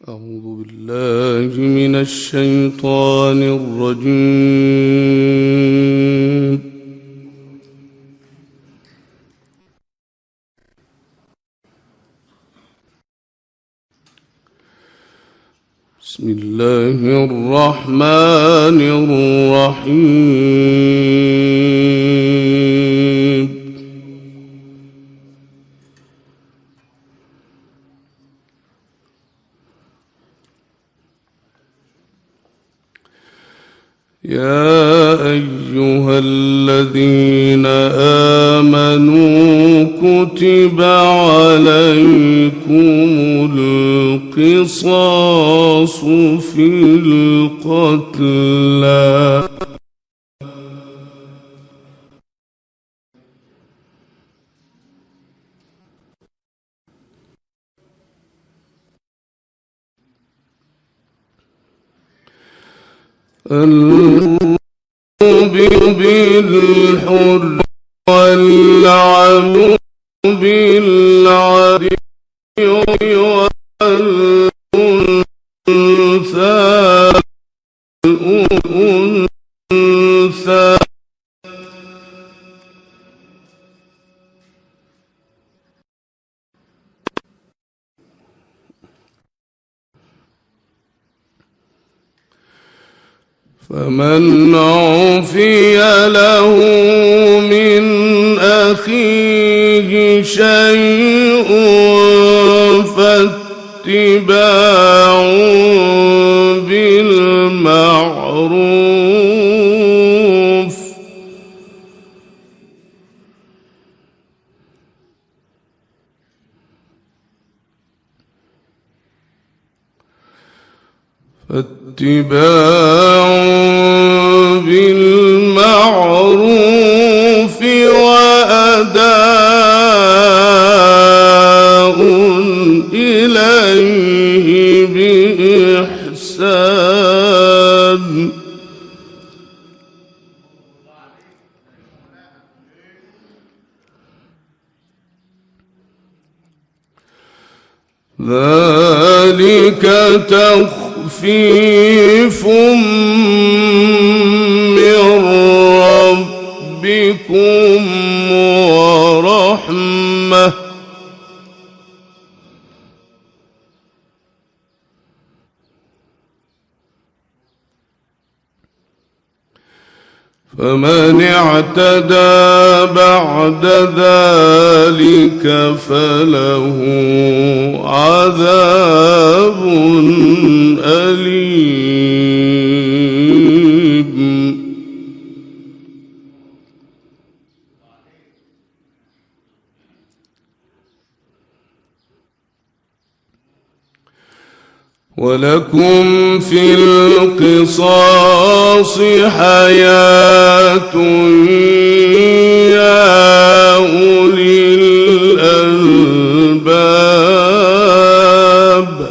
أعوذ بالله من الشيطان الرجيم. بسم الله الرحمن الرحيم. يا أيها الذين آمنوا كتب عليكم القصاص في القتلى بالحر والعبد بالعدل والأنثى فمن عفي له من أخيه شيء فاتباع بالمعروف وأداء إليه بإحسان ذلك تخفيف من ربكم ورحمة فمن اعتدى بعد ذلك فله عذاب أليم. ولكم في القصاص حياة يا أولي الألباب.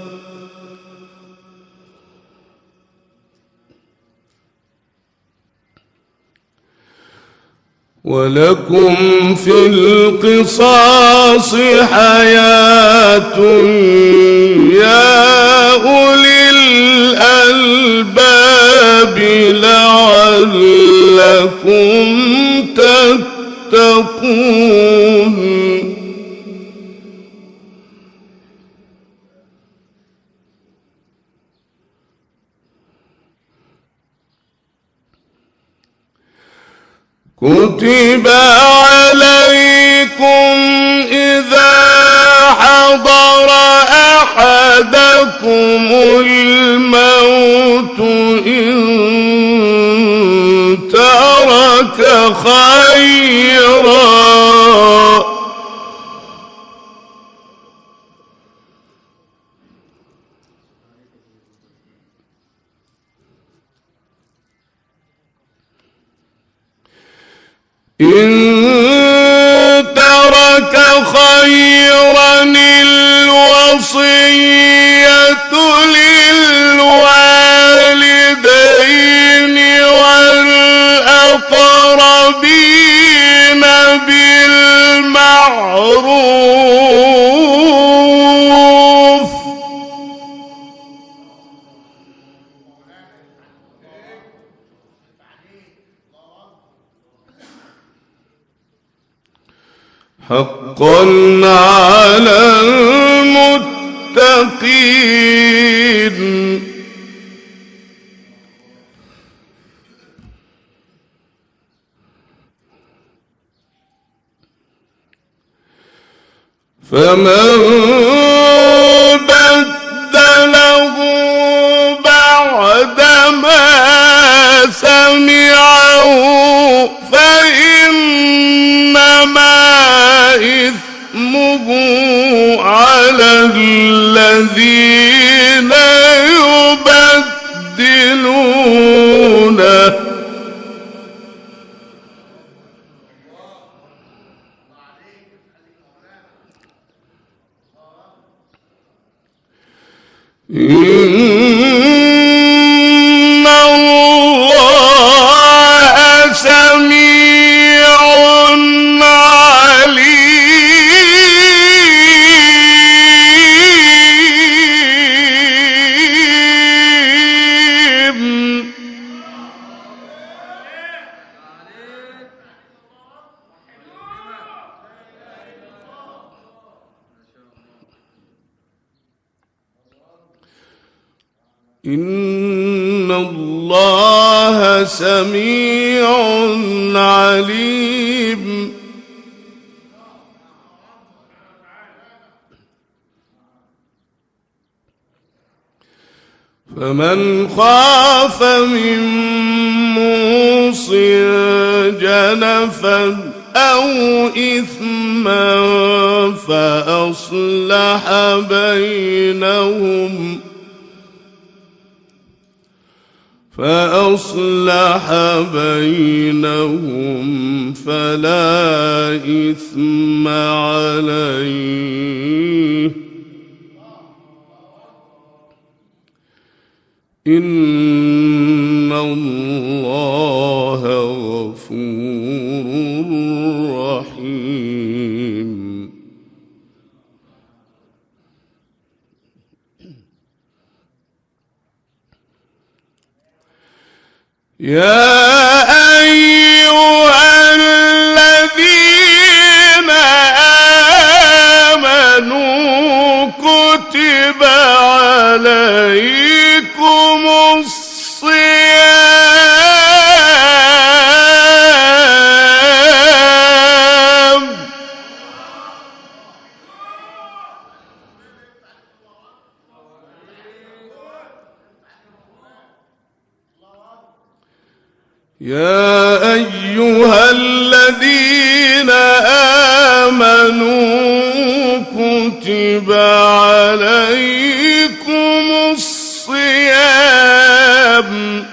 ولكم في القصاص حياة يا أولي الألباب لعلكم تتقون. كتب عليكم إذا حضر أحدكم الموت إن ترك خيرا الوصية للوالدين والأقربين بالمعروف حقا على المتقين. فمن بدله بعدما سمعه فإنما إثمه على الذين يبدلونه. إن الله سميع عليم. إن الله سميع عليم. فمن خاف من موص جنفا أو إثما فأصلح بينهم فلا إثم عليه. إن الله غفور رحيم. يا أيها الذين آمنوا كتب عليكم الصيام يا أيها الذين آمنوا كتب عليكم الصيام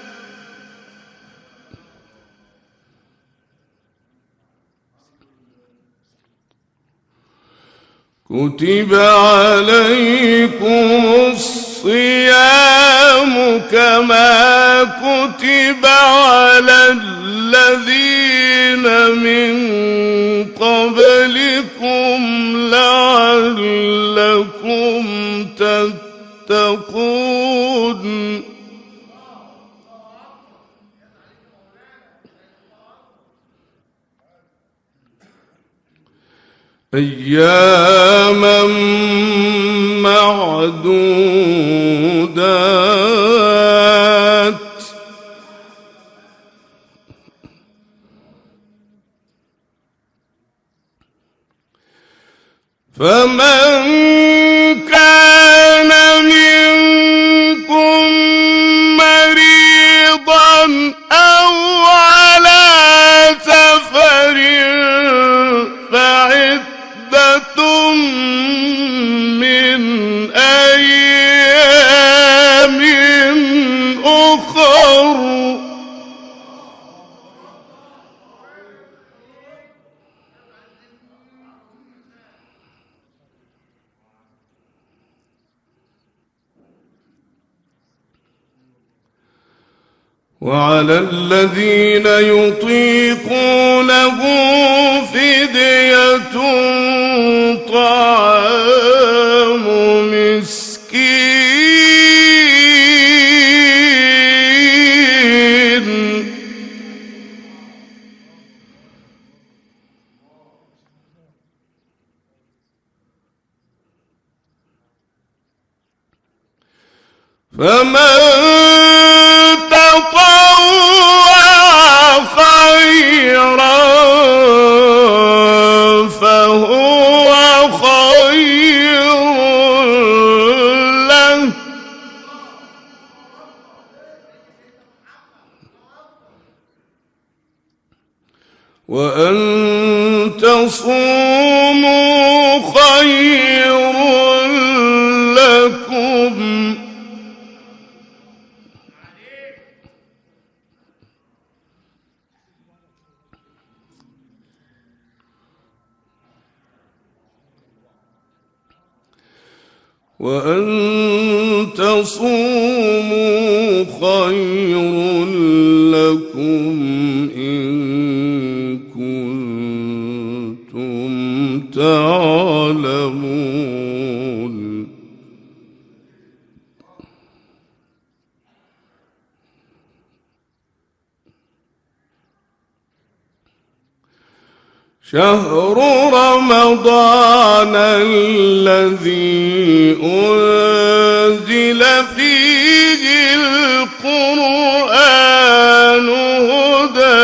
كتب عليكم الصيام كما كتب على الذين من قبلكم لعلكم تتقون. أياما معدودات فمن كان منكم مريضا أو على سفر فعدة من أيام أخر وعلى الذين يطيقونه فدية طعام مسكين فمن تطوع خيرا فهو خير له، وأن تصوموا خير لكم، وأن تصوموا خير لكم إن كنتم تعلمون. شهر رمضان الذي أنزل فيه القرآن هدى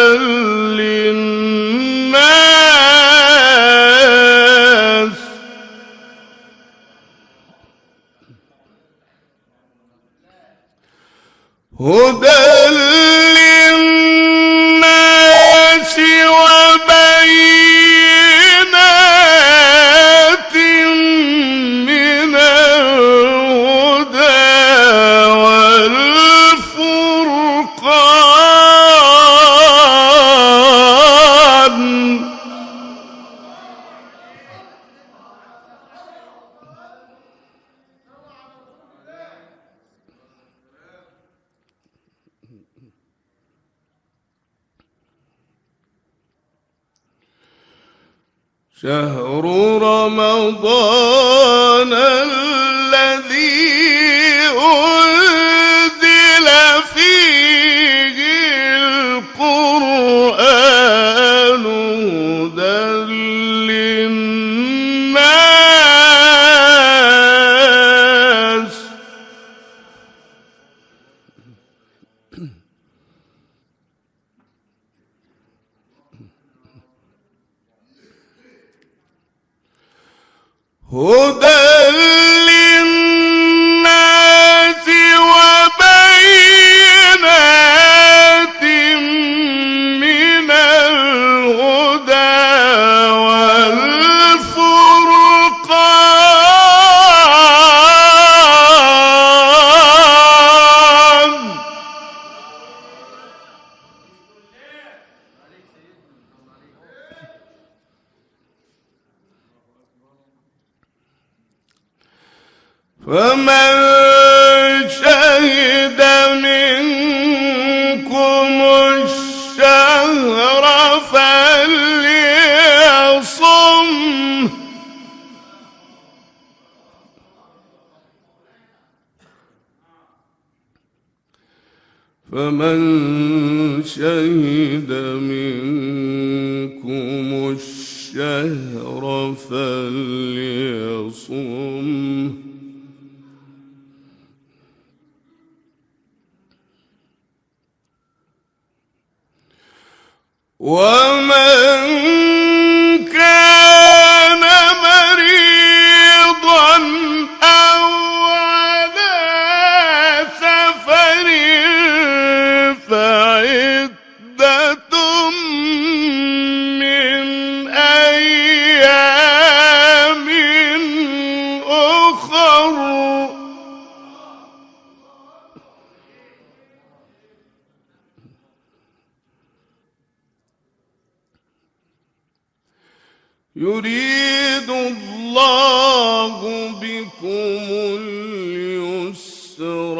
للناس، هدى للناس وبينات من الهدى والفرقان، شهر رمضان الذي أنزل فيه القرآن هدى للناس، هدى للناس وبينات من الهدى والفرقان، فمن شهد منكم الشهر فليصم، فمن شهد منكم الشهر فليصم، ومن كان مريضا أو على سفر فعدة من أيام أخر، يريد الله بكم اليسر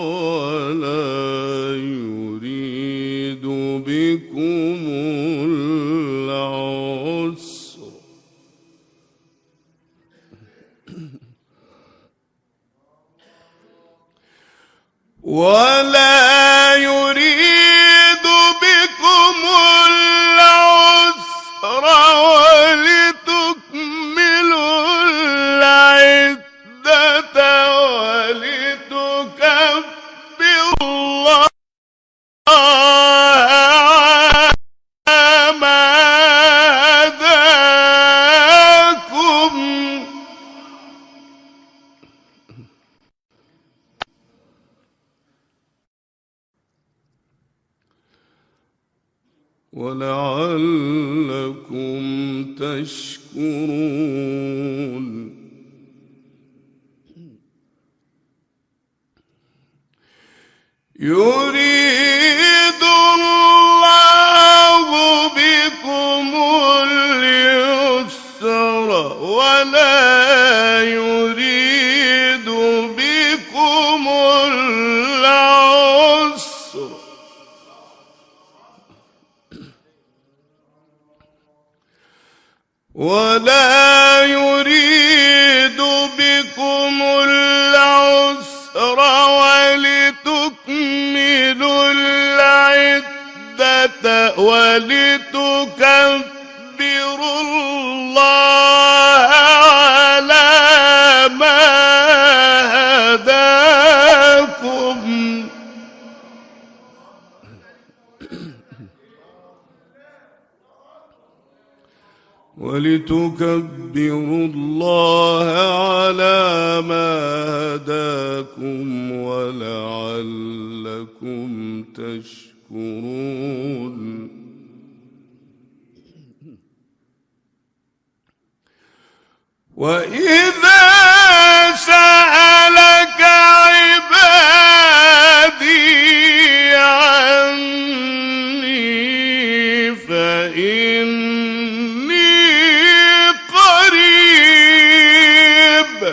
ولا يريد بكم العسر، ولا يريد بكم العسر ولتكملوا العدة ولتكبروا ولعلكم تشكرون يريد الله بكم اليسر ولا يريد بكم العسر ولتكملوا العدة ولتكبروا الله على ما هداكم ولتكبروا الله على ما هداكم ولعلكم تشكرون وإذا سألك عبادي عني فإني قريب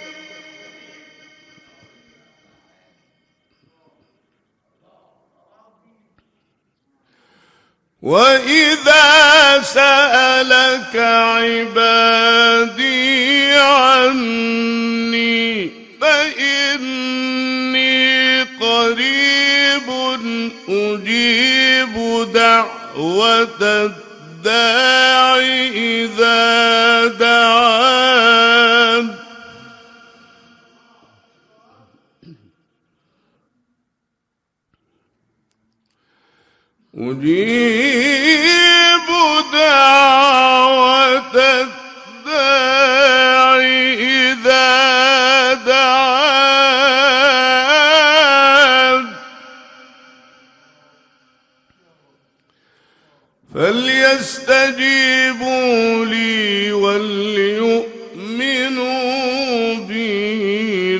وإذا سألك عبادي عني فإني قريب أجيب دعوة الداع إذا دعان أجيب دعوة الداع إذا دعان فليستجيبوا لي وليؤمنوا بي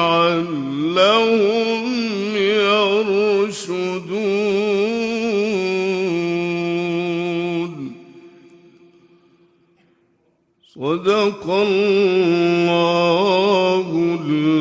لعلهم يرشدون صدق الله